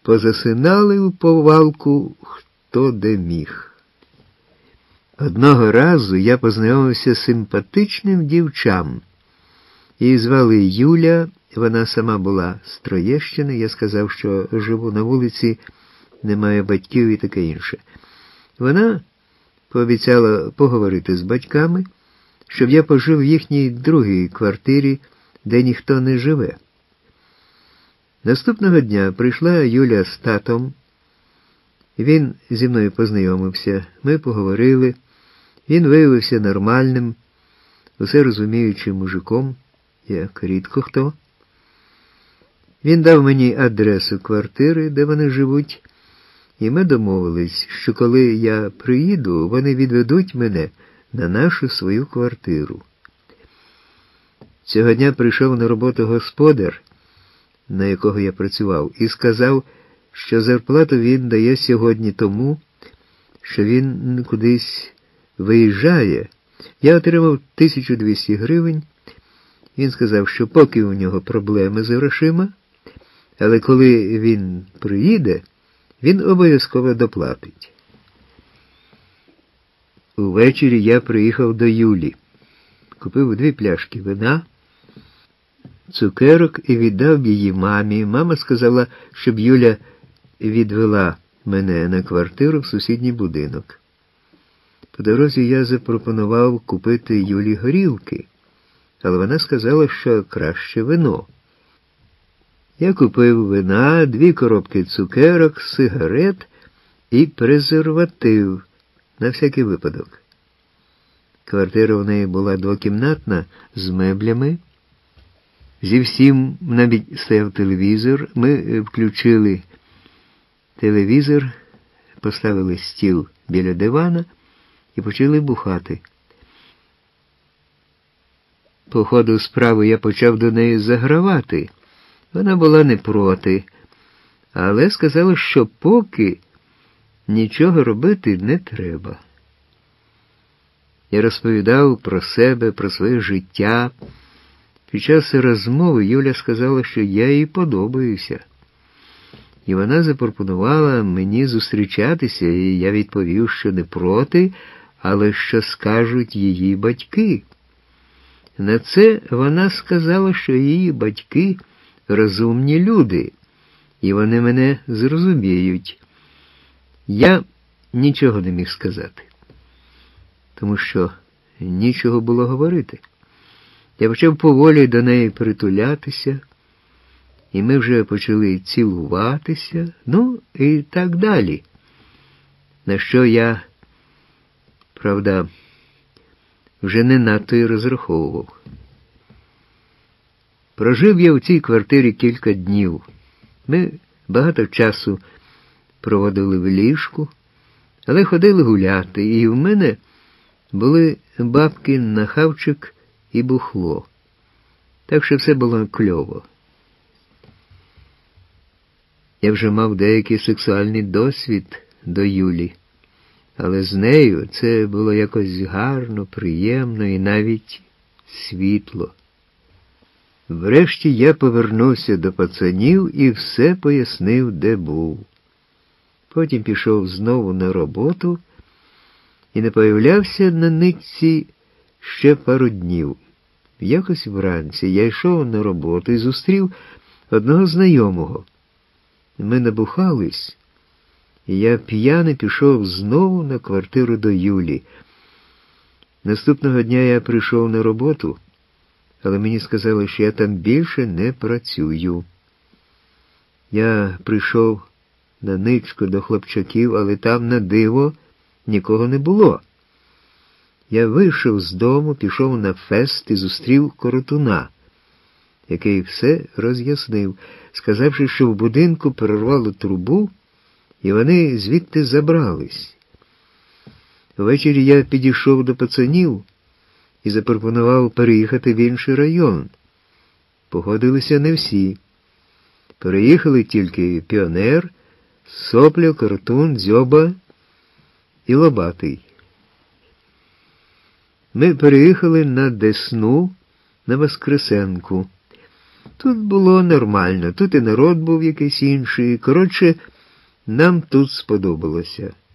позасинали у повалку хто де міг. Одного разу я познайомився з симпатичним дівчам. Її звали Юля, вона сама була з Троєщини. Я сказав, що живу на вулиці, немає батьків і таке інше. Вона пообіцяла поговорити з батьками, щоб я пожив в їхній другій квартирі, де ніхто не живе. Наступного дня прийшла Юля з татом. Він зі мною познайомився, ми поговорили. Він виявився нормальним, усе розуміючим мужиком, як рідко хто. Він дав мені адресу квартири, де вони живуть, і ми домовились, що коли я приїду, вони відведуть мене на нашу свою квартиру. Цього дня прийшов на роботу господар, на якого я працював, і сказав, що зарплату він дає сьогодні тому, що він кудись виїжджає. Я отримав 1200 гривень. Він сказав, що поки у нього проблеми з грошима, але коли він приїде, він обов'язково доплатить. Увечері я приїхав до Юлі. Купив 2 пляшки вина, цукерок і віддав її мамі. Мама сказала, щоб Юля відвела мене на квартиру в сусідній будинок. По дорозі я запропонував купити Юлі горілки, але вона сказала, що краще вино. Я купив вина, 2 коробки цукерок, сигарет і презерватив на всякий випадок. Квартира в неї була двокімнатна, з меблями. Зі всім навіть стояв телевізор. Ми включили телевізор, поставили стіл біля дивана і почали бухати. По ходу справи я почав до неї загравати. Вона була не проти, але сказала, що поки нічого робити не треба. Я розповідав про себе, про своє життя. Під час розмови Юля сказала, що я їй подобаюся. І вона запропонувала мені зустрічатися, і я відповів, що не проти, але що скажуть її батьки. На це вона сказала, що її батьки розумні люди, і вони мене зрозуміють. Я нічого не міг сказати, тому що нічого було говорити. Я почав поволі до неї притулятися, і ми вже почали цілуватися, ну і так далі. На що я, правда, вже не надто й розраховував. Прожив я в цій квартирі кілька днів. Ми багато часу проводили в ліжку, але ходили гуляти, і в мене були бабки на хавчик і бухло. Так що все було кльово. Я вже мав деякий сексуальний досвід до Юлі, але з нею це було якось гарно, приємно і навіть світло. Врешті я повернувся до пацанів і все пояснив, де був. Потім пішов знову на роботу і не появлявся на нитці ще пару днів. Якось вранці я йшов на роботу і зустрів одного знайомого. Ми набухались, і я п'яний пішов знову на квартиру до Юлі. Наступного дня я прийшов на роботу, але мені сказали, що я там більше не працюю. Я прийшов на ничку до хлопчаків, але там, на диво, нікого не було. Я вийшов з дому, пішов на фест і зустрів Коротуна, який все роз'яснив, сказавши, що в будинку перервало трубу, і вони звідти забрались. Ввечері я підійшов до пацанів і запропонував переїхати в інший район. Погодилися не всі. Переїхали тільки Піонер, Сопля, Коротун, Дзьоба і Лобатий. Ми переїхали на Десну, на Воскресенку. Тут було нормально, тут і народ був якийсь інший. Коротше, нам тут сподобалося.